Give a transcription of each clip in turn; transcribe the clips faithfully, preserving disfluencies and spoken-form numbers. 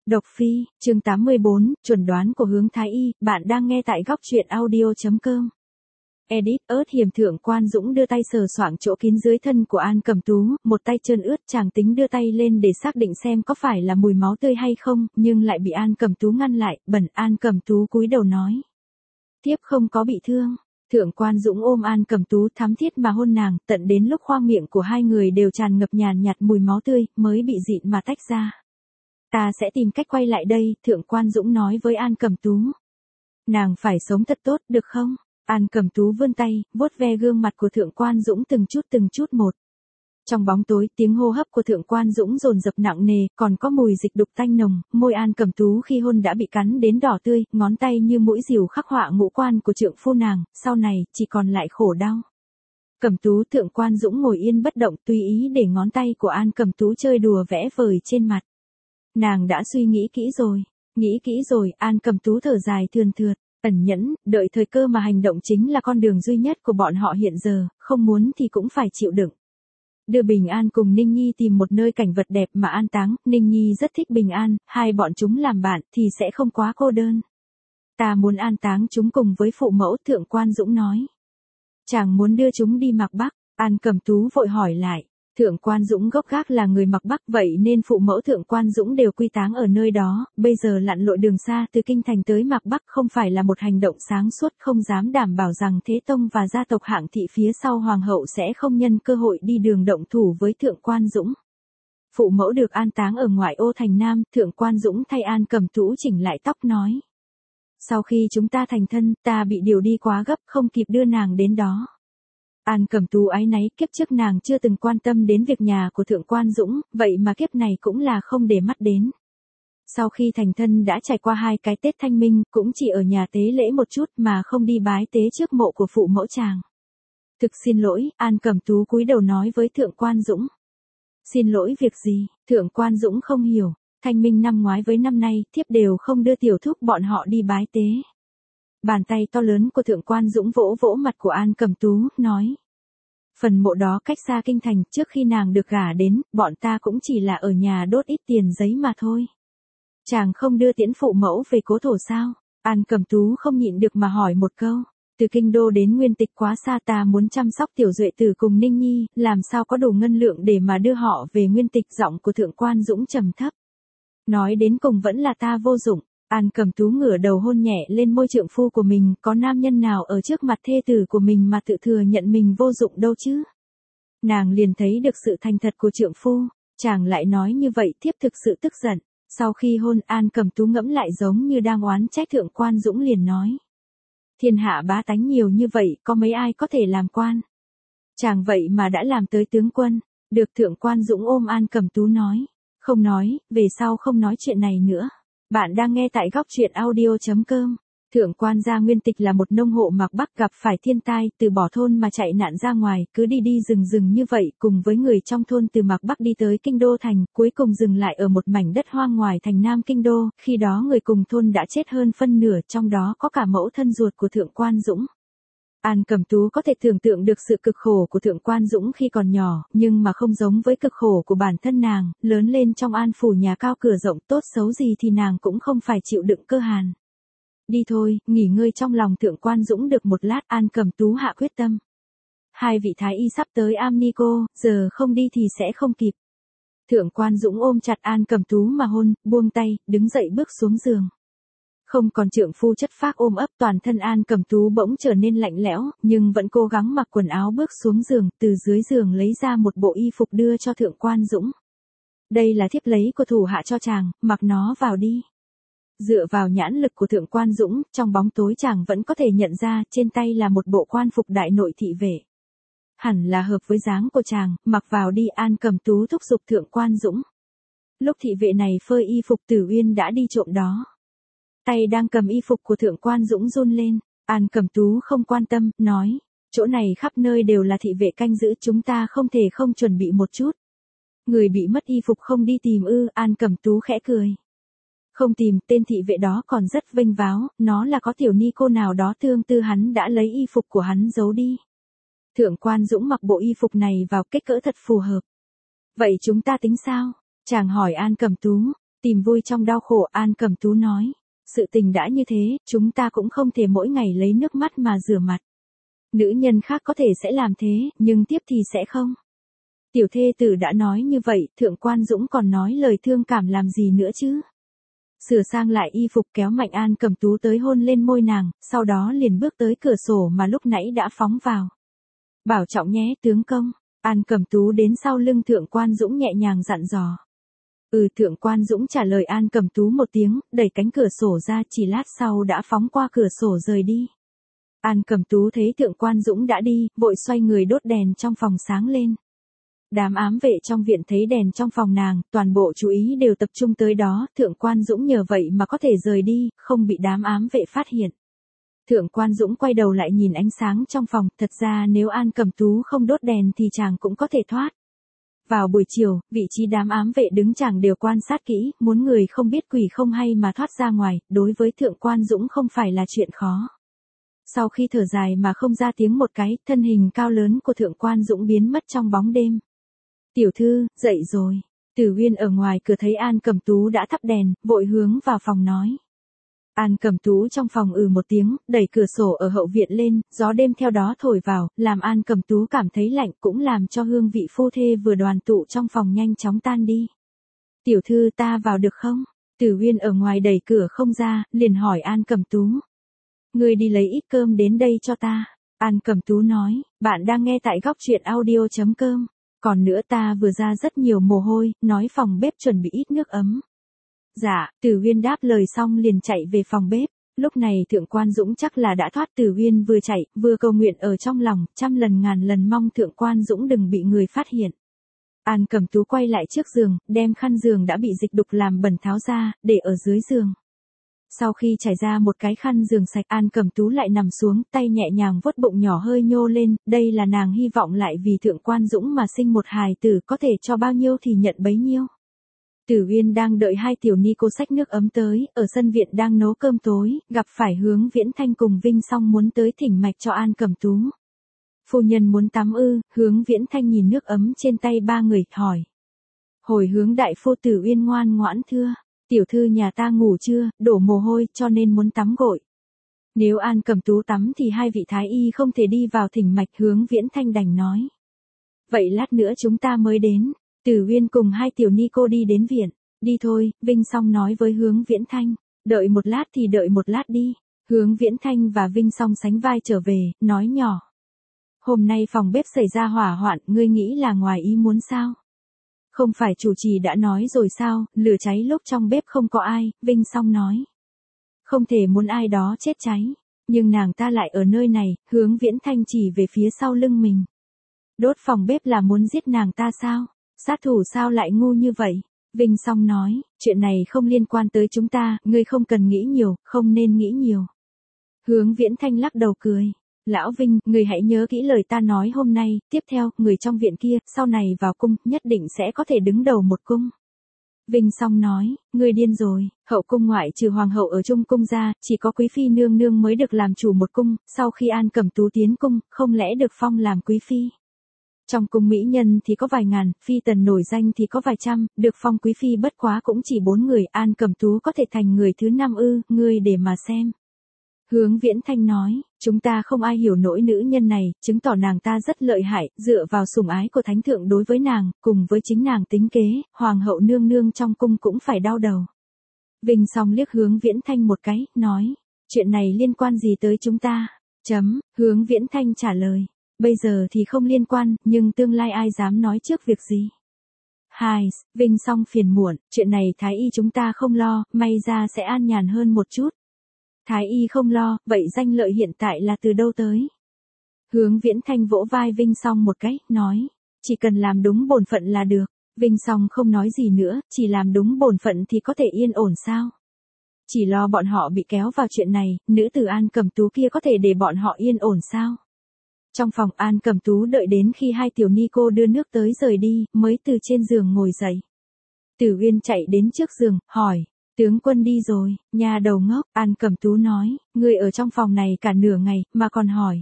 Độc Phi, chương tám mươi bốn, chuẩn đoán của Hướng Thái Y, bạn đang nghe tại góc truyện audio.com. Edit, ớt hiểm thượng quan Dũng đưa tay sờ soạng chỗ kín dưới thân của An Cẩm Tú, một tay trơn ướt chàng tính đưa tay lên để xác định xem có phải là mùi máu tươi hay không, nhưng lại bị An Cẩm Tú ngăn lại, bẩn. An Cẩm Tú cúi đầu nói. Tiếp không có bị thương. Thượng quan Dũng ôm An Cẩm Tú thắm thiết mà hôn nàng, tận đến lúc khoang miệng của hai người đều tràn ngập nhàn nhạt mùi máu tươi, mới bị dịn mà tách ra. Ta sẽ tìm cách quay lại đây, Thượng quan Dũng nói với An Cẩm Tú. Nàng phải sống thật tốt, được không? An Cẩm Tú vươn tay, vuốt ve gương mặt của Thượng quan Dũng từng chút từng chút một. Trong bóng tối, tiếng hô hấp của Thượng quan Dũng dồn dập nặng nề, còn có mùi dịch đục tanh nồng, môi An Cẩm Tú khi hôn đã bị cắn đến đỏ tươi, ngón tay như mũi rìu khắc họa ngũ quan của trượng phu nàng, sau này chỉ còn lại khổ đau. Cẩm Tú, Thượng quan Dũng ngồi yên bất động, tùy ý để ngón tay của An Cẩm Tú chơi đùa vẽ vời trên mặt. Nàng đã suy nghĩ kỹ rồi, nghĩ kỹ rồi, An Cẩm Tú thở dài thườn thượt, ẩn nhẫn, đợi thời cơ mà hành động chính là con đường duy nhất của bọn họ hiện giờ, không muốn thì cũng phải chịu đựng. Đưa Bình An cùng Ninh Nhi tìm một nơi cảnh vật đẹp mà an táng, Ninh Nhi rất thích Bình An, hai bọn chúng làm bạn thì sẽ không quá cô đơn. Ta muốn an táng chúng cùng với phụ mẫu, Thượng quan Dũng nói. Chàng muốn đưa chúng đi Mạc Bắc, An Cẩm Tú vội hỏi lại. Thượng quan Dũng gốc gác là người Mạc Bắc, vậy nên phụ mẫu Thượng quan Dũng đều quy táng ở nơi đó, bây giờ lặn lội đường xa từ kinh thành tới Mạc Bắc không phải là một hành động sáng suốt, không dám đảm bảo rằng Thế Tông và gia tộc hạng thị phía sau hoàng hậu sẽ không nhân cơ hội đi đường động thủ với Thượng quan Dũng. Phụ mẫu được an táng ở ngoại ô thành Nam, Thượng quan Dũng thay An Cẩm Tú chỉnh lại tóc nói. Sau khi chúng ta thành thân, ta bị điều đi quá gấp, không kịp đưa nàng đến đó. An Cẩm Tú áy náy, kiếp trước nàng chưa từng quan tâm đến việc nhà của Thượng quan Dũng, vậy mà kiếp này cũng là không để mắt đến. Sau khi thành thân đã trải qua hai cái Tết Thanh Minh, cũng chỉ ở nhà tế lễ một chút mà không đi bái tế trước mộ của phụ mẫu chàng. Thực xin lỗi, An Cẩm Tú cúi đầu nói với Thượng quan Dũng. Xin lỗi việc gì? Thượng quan Dũng không hiểu, Thanh Minh năm ngoái với năm nay, thiếp đều không đưa tiểu thúc bọn họ đi bái tế. Bàn tay to lớn của Thượng quan Dũng vỗ vỗ mặt của An Cẩm Tú, nói. Phần mộ đó cách xa kinh thành, trước khi nàng được gả đến, bọn ta cũng chỉ là ở nhà đốt ít tiền giấy mà thôi. Chàng không đưa tiễn phụ mẫu về cố thổ sao? An Cẩm Tú không nhịn được mà hỏi một câu. Từ kinh đô đến Nguyên Tịch quá xa, ta muốn chăm sóc tiểu duệ tử cùng Ninh Nhi, làm sao có đủ ngân lượng để mà đưa họ về Nguyên Tịch, giọng của Thượng quan Dũng trầm thấp. Nói đến cùng vẫn là ta vô dụng. An Cẩm Tú ngửa đầu hôn nhẹ lên môi trượng phu của mình, có nam nhân nào ở trước mặt thê tử của mình mà tự thừa nhận mình vô dụng đâu chứ. Nàng liền thấy được sự thành thật của trượng phu, chàng lại nói như vậy, thiếp thực sự tức giận. Sau khi hôn, An Cẩm Tú ngẫm lại giống như đang oán trách, Thượng quan Dũng liền nói. Thiên hạ bá tánh nhiều như vậy, có mấy ai có thể làm quan. Chàng vậy mà đã làm tới tướng quân, được. Thượng quan Dũng ôm An Cẩm Tú nói. Không nói, về sau không nói chuyện này nữa. Bạn đang nghe tại góc truyện audio.com. Thượng quan gia Nguyên Tịch là một nông hộ Mạc Bắc gặp phải thiên tai, từ bỏ thôn mà chạy nạn ra ngoài, cứ đi đi rừng rừng như vậy, cùng với người trong thôn từ Mạc Bắc đi tới kinh đô thành, cuối cùng dừng lại ở một mảnh đất hoang ngoài thành Nam kinh đô, khi đó người cùng thôn đã chết hơn phân nửa, trong đó có cả mẫu thân ruột của Thượng quan Dũng. An Cẩm Tú có thể tưởng tượng được sự cực khổ của Thượng quan Dũng khi còn nhỏ, nhưng mà không giống với cực khổ của bản thân nàng, lớn lên trong An phủ nhà cao cửa rộng, tốt xấu gì thì nàng cũng không phải chịu đựng cơ hàn. Đi thôi, nghỉ ngơi trong lòng Thượng quan Dũng được một lát, An Cẩm Tú hạ quyết tâm. Hai vị thái y sắp tới Amnico, giờ không đi thì sẽ không kịp. Thượng quan Dũng ôm chặt An Cẩm Tú mà hôn, buông tay, đứng dậy bước xuống giường. Không còn trượng phu chất phác ôm ấp, toàn thân An Cẩm Tú bỗng trở nên lạnh lẽo, nhưng vẫn cố gắng mặc quần áo bước xuống giường, từ dưới giường lấy ra một bộ y phục đưa cho Thượng quan Dũng. Đây là thiếp lấy của thủ hạ cho chàng, mặc nó vào đi. Dựa vào nhãn lực của Thượng quan Dũng, trong bóng tối chàng vẫn có thể nhận ra, trên tay là một bộ quan phục đại nội thị vệ. Hẳn là hợp với dáng của chàng, mặc vào đi. An Cẩm Tú thúc giục Thượng quan Dũng. Lúc thị vệ này phơi y phục, Tử Uyên đã đi trộm đó. Tay đang cầm y phục của Thượng quan Dũng run lên, An Cẩm Tú không quan tâm, nói, chỗ này khắp nơi đều là thị vệ canh giữ, chúng ta không thể không chuẩn bị một chút. Người bị mất y phục không đi tìm ư? An Cẩm Tú khẽ cười. Không tìm, tên thị vệ đó còn rất vênh váo, nó là có tiểu ni cô nào đó thương tư hắn đã lấy y phục của hắn giấu đi. Thượng quan Dũng mặc bộ y phục này vào, kích cỡ thật phù hợp. Vậy chúng ta tính sao? Chàng hỏi An Cẩm Tú. Tìm vui trong đau khổ, An Cẩm Tú nói. Sự tình đã như thế, chúng ta cũng không thể mỗi ngày lấy nước mắt mà rửa mặt. Nữ nhân khác có thể sẽ làm thế, nhưng tiếp thì sẽ không. Tiểu thê tử đã nói như vậy, Thượng Quan Dũng còn nói lời thương cảm làm gì nữa chứ. Sửa sang lại y phục kéo mạnh An Cẩm Tú tới hôn lên môi nàng, sau đó liền bước tới cửa sổ mà lúc nãy đã phóng vào. Bảo trọng nhé tướng công. An Cẩm Tú đến sau lưng Thượng Quan Dũng nhẹ nhàng dặn dò. Ừ, Thượng Quan Dũng trả lời An Cẩm Tú một tiếng, đẩy cánh cửa sổ ra, chỉ lát sau đã phóng qua cửa sổ rời đi. An Cẩm Tú thấy Thượng Quan Dũng đã đi, vội xoay người đốt đèn trong phòng sáng lên. Đám ám vệ trong viện thấy đèn trong phòng nàng, toàn bộ chú ý đều tập trung tới đó, Thượng Quan Dũng nhờ vậy mà có thể rời đi, không bị đám ám vệ phát hiện. Thượng Quan Dũng quay đầu lại nhìn ánh sáng trong phòng, thật ra nếu An Cẩm Tú không đốt đèn thì chàng cũng có thể thoát. Vào buổi chiều, vị trí đám ám vệ đứng chàng đều quan sát kỹ, muốn người không biết quỷ không hay mà thoát ra ngoài, đối với Thượng Quan Dũng không phải là chuyện khó. Sau khi thở dài mà không ra tiếng một cái, thân hình cao lớn của Thượng Quan Dũng biến mất trong bóng đêm. Tiểu thư, dậy rồi. Tử Uyên ở ngoài cửa thấy An Cẩm Tú đã thắp đèn, vội hướng vào phòng nói. An Cẩm Tú trong phòng ừ một tiếng, đẩy cửa sổ ở hậu viện lên, gió đêm theo đó thổi vào, làm An Cẩm Tú cảm thấy lạnh, cũng làm cho hương vị phu thê vừa đoàn tụ trong phòng nhanh chóng tan đi. Tiểu thư, ta vào được không? Tử Uyên ở ngoài đẩy cửa không ra, liền hỏi An Cẩm Tú. Ngươi đi lấy ít cơm đến đây cho ta. An Cẩm Tú nói, bạn đang nghe tại góc truyện audio chấm com. Còn nữa, ta vừa ra rất nhiều mồ hôi, nói phòng bếp chuẩn bị ít nước ấm. Dạ, Tử Uyên đáp lời xong liền chạy về phòng bếp. Lúc này Thượng Quan Dũng chắc là đã thoát. Tử Uyên vừa chạy, vừa cầu nguyện ở trong lòng, trăm lần ngàn lần mong Thượng Quan Dũng đừng bị người phát hiện. An Cẩm Tú quay lại trước giường, đem khăn giường đã bị dịch đục làm bẩn tháo ra, để ở dưới giường. Sau khi trải ra một cái khăn giường sạch, An Cẩm Tú lại nằm xuống, tay nhẹ nhàng vuốt bụng nhỏ hơi nhô lên, đây là nàng hy vọng lại vì Thượng Quan Dũng mà sinh một hài tử, có thể cho bao nhiêu thì nhận bấy nhiêu. Tử Uyên đang đợi hai tiểu ni cô xách nước ấm tới, ở sân viện đang nấu cơm tối, gặp phải Hướng Viễn Thanh cùng Vinh Song muốn tới thỉnh mạch cho An Cẩm Tú. Phu nhân muốn tắm ư? Hướng Viễn Thanh nhìn nước ấm trên tay ba người, hỏi. Hồi hướng đại phu. Tử Uyên ngoan ngoãn thưa. Tiểu thư nhà ta ngủ chưa, đổ mồ hôi, cho nên muốn tắm gội. Nếu An Cẩm Tú tắm thì hai vị thái y không thể đi vào thỉnh mạch. Hướng Viễn Thanh đành nói. Vậy lát nữa chúng ta mới đến. Tử Uyên cùng hai tiểu ni cô đi đến viện. Đi thôi, Vinh Song nói với Hướng Viễn Thanh. Đợi một lát thì đợi một lát đi. Hướng Viễn Thanh và Vinh Song sánh vai trở về, nói nhỏ. Hôm nay phòng bếp xảy ra hỏa hoạn, ngươi nghĩ là ngoài ý muốn sao? Không phải chủ trì đã nói rồi sao, lửa cháy lúc trong bếp không có ai, Vinh Song nói. Không thể muốn ai đó chết cháy, nhưng nàng ta lại ở nơi này. Hướng Viễn Thanh chỉ về phía sau lưng mình. Đốt phòng bếp là muốn giết nàng ta sao? Sát thủ sao lại ngu như vậy? Vinh Song nói, chuyện này không liên quan tới chúng ta, ngươi không cần nghĩ nhiều, không nên nghĩ nhiều. Hướng Viễn Thanh lắc đầu cười. Lão Vinh, người hãy nhớ kỹ lời ta nói hôm nay, tiếp theo, người trong viện kia, sau này vào cung, nhất định sẽ có thể đứng đầu một cung. Vinh Song nói, ngươi điên rồi, hậu cung ngoại trừ hoàng hậu ở trung cung ra, chỉ có quý phi nương nương mới được làm chủ một cung, sau khi An Cẩm Tú tiến cung, không lẽ được phong làm quý phi. Trong cung mỹ nhân thì có vài ngàn, phi tần nổi danh thì có vài trăm, được phong quý phi bất quá cũng chỉ bốn người, An Cẩm Tú có thể thành người thứ năm ư, ngươi để mà xem. Hướng Viễn Thanh nói, chúng ta không ai hiểu nỗi nữ nhân này, chứng tỏ nàng ta rất lợi hại, dựa vào sủng ái của thánh thượng đối với nàng, cùng với chính nàng tính kế, hoàng hậu nương nương trong cung cũng phải đau đầu. Vinh Song liếc Hướng Viễn Thanh một cái, nói, chuyện này liên quan gì tới chúng ta? Chấm, Hướng Viễn Thanh trả lời, bây giờ thì không liên quan, nhưng tương lai ai dám nói trước việc gì? Hai, Vinh Song phiền muộn, chuyện này thái y chúng ta không lo, may ra sẽ an nhàn hơn một chút. Thái y không lo, vậy danh lợi hiện tại là từ đâu tới? Hướng Viễn Thanh vỗ vai Vinh Song một cái, nói, chỉ cần làm đúng bổn phận là được. Vinh Song không nói gì nữa, chỉ làm đúng bổn phận thì có thể yên ổn sao? Chỉ lo bọn họ bị kéo vào chuyện này, nữ tử An Cẩm Tú kia có thể để bọn họ yên ổn sao? Trong phòng, An Cẩm Tú đợi đến khi hai tiểu ni cô đưa nước tới rời đi, mới từ trên giường ngồi dậy. Tử Uyên chạy đến trước giường, hỏi. Tướng quân đi rồi, nhà đầu ngốc. An Cẩm Tú nói, ngươi ở trong phòng này cả nửa ngày, mà còn hỏi.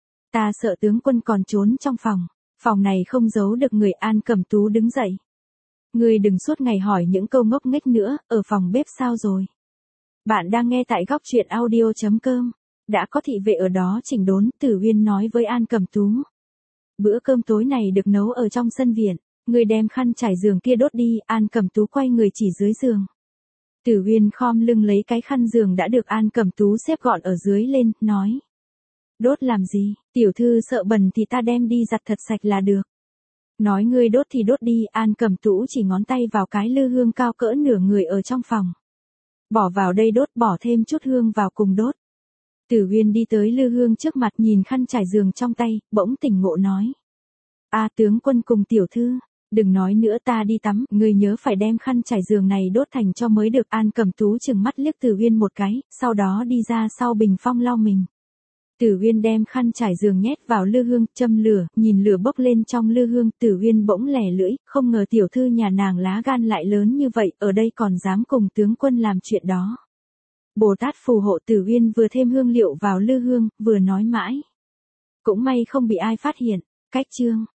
Ta sợ tướng quân còn trốn trong phòng, phòng này không giấu được người. An Cẩm Tú đứng dậy. Ngươi đừng suốt ngày hỏi những câu ngốc nghếch nữa, ở phòng bếp sao rồi? Bạn đang nghe tại góc chuyện audio chấm com. Đã có thị vệ ở đó chỉnh đốn, Tử Uyên nói với An Cẩm Tú. Bữa cơm tối này được nấu ở trong sân viện, ngươi đem khăn trải giường kia đốt đi, An Cẩm Tú quay người chỉ dưới giường. Tử Uyên khom lưng lấy cái khăn giường đã được An Cẩm Tú xếp gọn ở dưới lên, nói. Đốt làm gì, tiểu thư sợ bẩn thì ta đem đi giặt thật sạch là được. Nói ngươi đốt thì đốt đi, An Cẩm Tú chỉ ngón tay vào cái lư hương cao cỡ nửa người ở trong phòng. Bỏ vào đây đốt, bỏ thêm chút hương vào cùng đốt. Tử Uyên đi tới lư hương trước mặt nhìn khăn trải giường trong tay, bỗng tỉnh ngộ nói. A tướng quân cùng tiểu thư, đừng nói nữa ta đi tắm, ngươi nhớ phải đem khăn trải giường này đốt thành cho mới được. An Cẩm Tú chừng mắt liếc Tử Uyên một cái, sau đó đi ra sau bình phong lau mình. Tử Uyên đem khăn trải giường nhét vào lư hương, châm lửa, nhìn lửa bốc lên trong lư hương, Tử Uyên bỗng lẻ lưỡi, không ngờ tiểu thư nhà nàng lá gan lại lớn như vậy, ở đây còn dám cùng tướng quân làm chuyện đó. Bồ Tát phù hộ. Tử Uyên vừa thêm hương liệu vào lư hương, vừa nói mãi. Cũng may không bị ai phát hiện. Cách chương